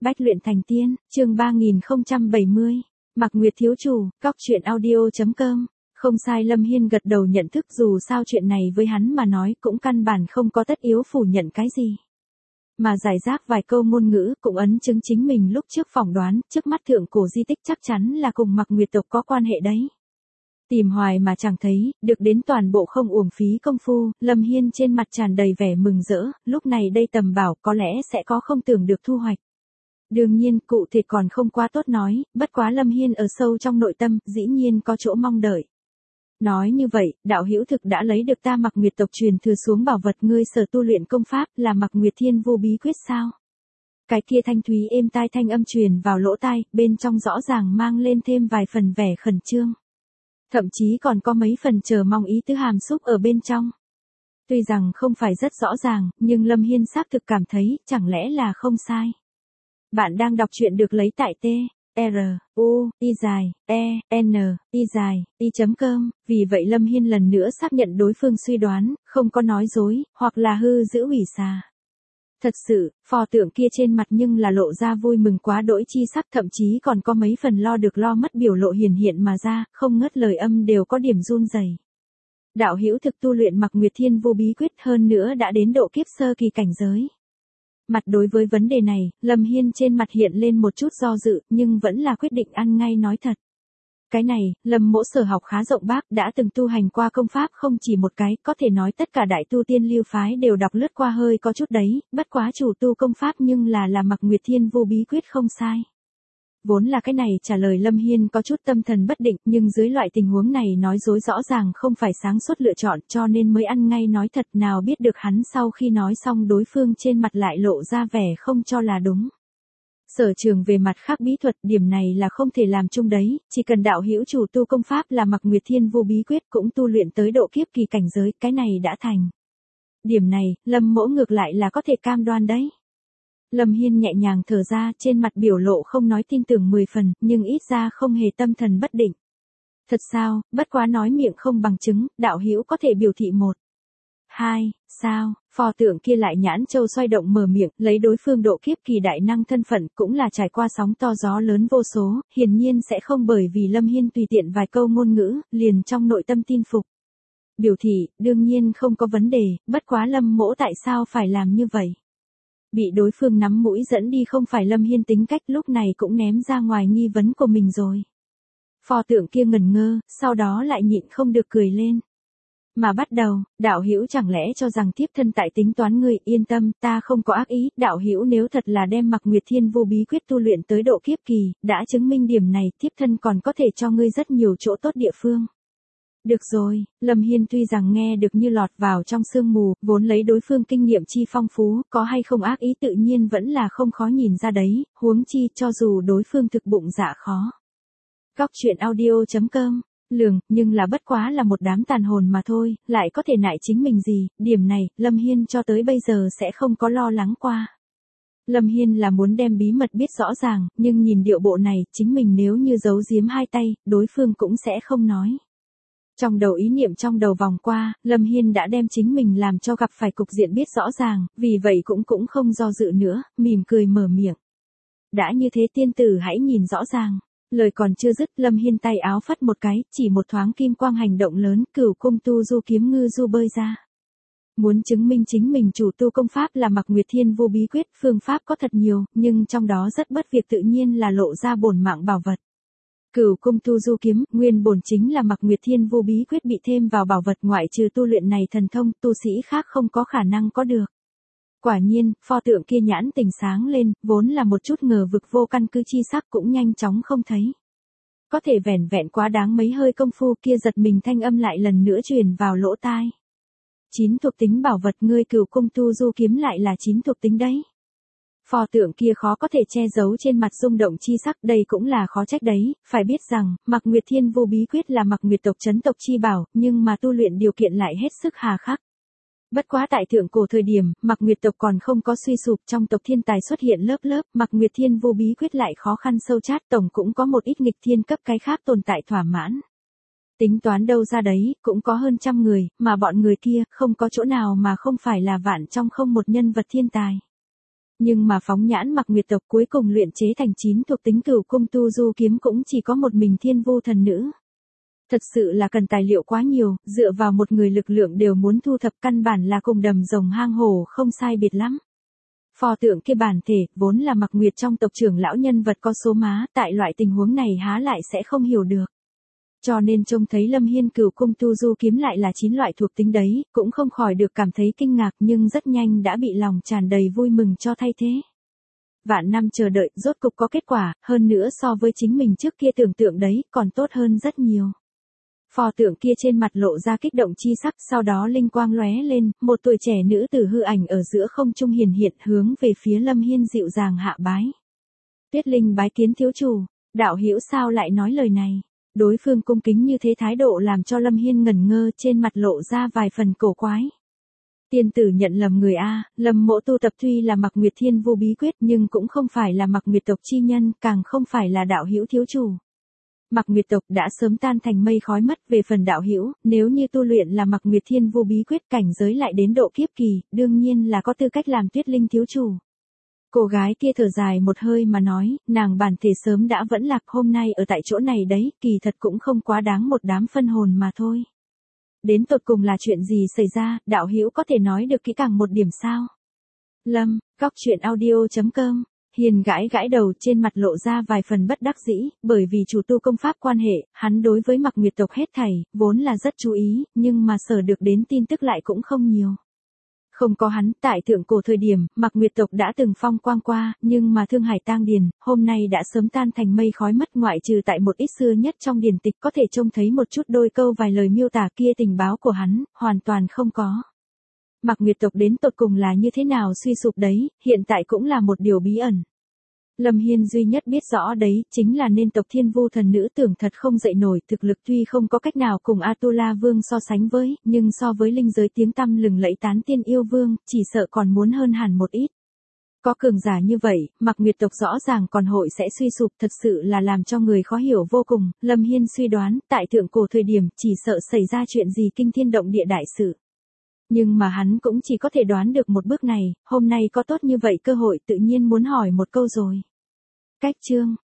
Bách luyện thành tiên, chương 3070. Mạc Nguyệt thiếu chủ, Cóc truyện audio.com. Không sai, Lâm Hiên gật đầu nhận thức, dù sao chuyện này với hắn mà nói cũng căn bản không có tất yếu phủ nhận cái gì. Mà giải rác vài câu ngôn ngữ cũng ấn chứng chính mình lúc trước phỏng đoán, trước mắt thượng cổ di tích chắc chắn là cùng Mạc Nguyệt tộc có quan hệ đấy. Tìm hoài mà chẳng thấy, được đến toàn bộ không uổng phí công phu, Lâm Hiên trên mặt tràn đầy vẻ mừng rỡ, lúc này đây tầm bảo có lẽ sẽ có không tưởng được thu hoạch. Đương nhiên, cụ thể còn không quá tốt nói, bất quá Lâm Hiên ở sâu trong nội tâm, dĩ nhiên có chỗ mong đợi. Nói như vậy, đạo hữu thực đã lấy được ta Mạc Nguyệt tộc truyền thừa xuống bảo vật ngươi sở tu luyện công pháp là Mạc Nguyệt Thiên Vô Bí Quyết sao? Cái kia thanh thúy êm tai thanh âm truyền vào lỗ tai, bên trong rõ ràng mang lên thêm vài phần vẻ khẩn trương. Thậm chí còn có mấy phần chờ mong ý tứ hàm xúc ở bên trong. Tuy rằng không phải rất rõ ràng, nhưng Lâm Hiên xác thực cảm thấy, chẳng lẽ là không sai. Bạn đang đọc truyện được lấy tại t-r-u-i-e-n-i-i.com, vì vậy Lâm Hiên lần nữa xác nhận đối phương suy đoán, không có nói dối, hoặc là hư giữ ủy xà. Thật sự, pho tượng kia trên mặt nhưng là lộ ra vui mừng quá đỗi chi sắc, thậm chí còn có mấy phần lo được lo mất biểu lộ hiển hiện mà ra, không ngớt lời âm đều có điểm run rẩy. Đạo hữu thực tu luyện Mạc Nguyệt Thiên Vô Bí Quyết, hơn nữa đã đến độ kiếp sơ kỳ cảnh giới. Mặt đối với vấn đề này, Lâm Hiên trên mặt hiện lên một chút do dự, nhưng vẫn là quyết định ăn ngay nói thật. Cái này, Lâm mỗ sở học khá rộng bác, đã từng tu hành qua công pháp không chỉ một cái, có thể nói tất cả đại tu tiên lưu phái đều đọc lướt qua hơi có chút đấy, bất quá chủ tu công pháp nhưng là Mạc Nguyệt Thiên Vô Bí Quyết không sai. Vốn là cái này trả lời Lâm Hiên có chút tâm thần bất định, nhưng dưới loại tình huống này nói dối rõ ràng không phải sáng suốt lựa chọn, cho nên mới ăn ngay nói thật, nào biết được hắn sau khi nói xong đối phương trên mặt lại lộ ra vẻ không cho là đúng. Sở trường về mặt khác bí thuật, điểm này là không thể làm chung đấy, chỉ cần đạo hữu chủ tu công pháp là Mạc Nguyệt Thiên Vô Bí Quyết cũng tu luyện tới độ kiếp kỳ cảnh giới, cái này đã thành. Điểm này, Lâm mỗ ngược lại là có thể cam đoan đấy. Lâm Hiên nhẹ nhàng thở ra, trên mặt biểu lộ không nói tin tưởng 10 phần, nhưng ít ra không hề tâm thần bất định. Thật sao, bất quá nói miệng không bằng chứng, đạo hữu có thể biểu thị 1. 2, sao, pho tượng kia lại nhãn châu xoay động mở miệng, lấy đối phương độ kiếp kỳ đại năng thân phận, cũng là trải qua sóng to gió lớn vô số, hiển nhiên sẽ không bởi vì Lâm Hiên tùy tiện vài câu ngôn ngữ, liền trong nội tâm tin phục. Biểu thị, đương nhiên không có vấn đề, bất quá Lâm mỗ tại sao phải làm như vậy? Bị đối phương nắm mũi dẫn đi không phải Lâm Hiên tính cách, lúc này cũng ném ra ngoài nghi vấn của mình rồi. Pho tượng kia ngẩn ngơ, sau đó lại nhịn không được cười lên. Mà bắt đầu, đạo hữu chẳng lẽ cho rằng thiếp thân tại tính toán ngươi, yên tâm, ta không có ác ý, đạo hữu nếu thật là đem Mạc Nguyệt Thiên Vô Bí Quyết tu luyện tới độ kiếp kỳ, đã chứng minh điểm này, thiếp thân còn có thể cho ngươi rất nhiều chỗ tốt địa phương. Được rồi, Lâm Hiên tuy rằng nghe được như lọt vào trong sương mù, vốn lấy đối phương kinh nghiệm chi phong phú, có hay không ác ý tự nhiên vẫn là không khó nhìn ra đấy, huống chi cho dù đối phương thực bụng dạ khó. Cóc truyện audio.com, lường, nhưng là bất quá là một đám tàn hồn mà thôi, lại có thể nại chính mình gì, điểm này, Lâm Hiên cho tới bây giờ sẽ không có lo lắng qua. Lâm Hiên là muốn đem bí mật biết rõ ràng, nhưng nhìn điệu bộ này, chính mình nếu như giấu giếm hai tay, đối phương cũng sẽ không nói. Trong đầu ý niệm trong đầu vòng qua, Lâm Hiên đã đem chính mình làm cho gặp phải cục diện biết rõ ràng, vì vậy cũng không do dự nữa, mỉm cười mở miệng. Đã như thế tiên tử hãy nhìn rõ ràng. Lời còn chưa dứt, Lâm Hiên tay áo phất một cái, chỉ một thoáng kim quang hành động lớn, Cửu Cung Tu Du kiếm ngư du bơi ra. Muốn chứng minh chính mình chủ tu công pháp là Mạc Nguyệt Thiên Vô Bí Quyết, phương pháp có thật nhiều, nhưng trong đó rất bất việc tự nhiên là lộ ra bổn mạng bảo vật. Cửu Cung Tu Du kiếm, nguyên bổn chính là Mạc Nguyệt Thiên Vô Bí Quyết bị thêm vào bảo vật, ngoại trừ tu luyện này thần thông, tu sĩ khác không có khả năng có được. Quả nhiên, pho tượng kia nhãn tình sáng lên, vốn là một chút ngờ vực vô căn cứ chi sắc cũng nhanh chóng không thấy. Có thể vẻn vẹn quá đáng mấy hơi công phu kia giật mình thanh âm lại lần nữa truyền vào lỗ tai. 9 thuộc tính bảo vật, ngươi Cửu Cung Tu Du kiếm lại là 9 thuộc tính đấy. Pho tượng kia khó có thể che giấu trên mặt rung động chi sắc, đây cũng là khó trách đấy, phải biết rằng, Mạc Nguyệt Thiên Vô Bí Quyết là Mạc Nguyệt tộc trấn tộc chi bảo, nhưng mà tu luyện điều kiện lại hết sức hà khắc. Bất quá tại thượng cổ thời điểm, Mạc Nguyệt tộc còn không có suy sụp, trong tộc thiên tài xuất hiện lớp lớp, Mạc Nguyệt Thiên Vô Bí Quyết lại khó khăn sâu chát, tổng cũng có một ít nghịch thiên cấp cái khác tồn tại thỏa mãn. Tính toán đâu ra đấy, cũng có hơn trăm người, mà bọn người kia, không có chỗ nào mà không phải là vạn trong không một nhân vật thiên tài. Nhưng mà phóng nhãn Mạc Nguyệt tộc cuối cùng luyện chế thành 9 thuộc tính Cửu Cung Tu Du kiếm cũng chỉ có một mình Thiên Vu thần nữ. Thật sự là cần tài liệu quá nhiều, dựa vào một người lực lượng đều muốn thu thập, căn bản là cùng đầm rồng hang hổ không sai biệt lắm. Pho tượng kia bản thể, vốn là Mạc Nguyệt trong tộc trưởng lão nhân vật có số má, tại loại tình huống này há lại sẽ không hiểu được. Cho nên trông thấy Lâm Hiên Cửu Cung Tu Du kiếm lại là 9 loại thuộc tính đấy, cũng không khỏi được cảm thấy kinh ngạc, nhưng rất nhanh đã bị lòng tràn đầy vui mừng cho thay thế. Vạn năm chờ đợi, rốt cục có kết quả, hơn nữa so với chính mình trước kia tưởng tượng đấy, còn tốt hơn rất nhiều. Pho tượng kia trên mặt lộ ra kích động chi sắc, sau đó linh quang lóe lên, một tuổi trẻ nữ tử hư ảnh ở giữa không trung hiển hiện, hướng về phía Lâm Hiên dịu dàng hạ bái. Tuyết Linh bái kiến thiếu chủ, đạo hữu sao lại nói lời này? Đối phương cung kính như thế thái độ làm cho Lâm Hiên ngẩn ngơ, trên mặt lộ ra vài phần cổ quái. Tiên tử nhận lầm người a, Lâm mỗ tu tập tuy là Mạc Nguyệt Thiên Vu bí quyết nhưng cũng không phải là Mạc Nguyệt tộc chi nhân, càng không phải là đạo hữu thiếu chủ. Mạc Nguyệt tộc đã sớm tan thành mây khói mất, về phần đạo hữu, nếu như tu luyện là Mạc Nguyệt Thiên Vu bí quyết cảnh giới lại đến độ kiếp kỳ, đương nhiên là có tư cách làm Tuyết Linh thiếu chủ. Cô gái kia thở dài một hơi mà nói, nàng bản thể sớm đã vẫn lạc, hôm nay ở tại chỗ này đấy, kỳ thật cũng không quá đáng một đám phân hồn mà thôi. Đến tột cùng là chuyện gì xảy ra, đạo hữu có thể nói được kỹ càng một điểm sao? Lâm, góc truyện audio.com. Hiền gãi gãi đầu, trên mặt lộ ra vài phần bất đắc dĩ, bởi vì chủ tu công pháp quan hệ, hắn đối với Mạc Nguyệt tộc hết thảy, vốn là rất chú ý, nhưng mà sở được đến tin tức lại cũng không nhiều. Không có hắn, tại thượng cổ thời điểm, Mạc Nguyệt tộc đã từng phong quang qua, nhưng mà Thương Hải tang điền, hôm nay đã sớm tan thành mây khói mất, ngoại trừ tại một ít xưa nhất trong điển tịch có thể trông thấy một chút đôi câu vài lời miêu tả kia, tình báo của hắn, hoàn toàn không có. Mạc Nguyệt tộc đến tột cùng là như thế nào suy sụp đấy, hiện tại cũng là một điều bí ẩn. Lâm Hiên duy nhất biết rõ đấy, chính là nên tộc Thiên Vu thần nữ tưởng thật không dậy nổi, thực lực tuy không có cách nào cùng Atula Vương so sánh với, nhưng so với linh giới tiếng tăm lừng lẫy Tán Tiên Yêu Vương, chỉ sợ còn muốn hơn hẳn một ít. Có cường giả như vậy, Mạc Nguyệt tộc rõ ràng còn hội sẽ suy sụp, thật sự là làm cho người khó hiểu vô cùng. Lâm Hiên suy đoán, tại thượng cổ thời điểm, chỉ sợ xảy ra chuyện gì kinh thiên động địa đại sự. Nhưng mà hắn cũng chỉ có thể đoán được một bước này, hôm nay có tốt như vậy cơ hội tự nhiên muốn hỏi một câu rồi. Cách chương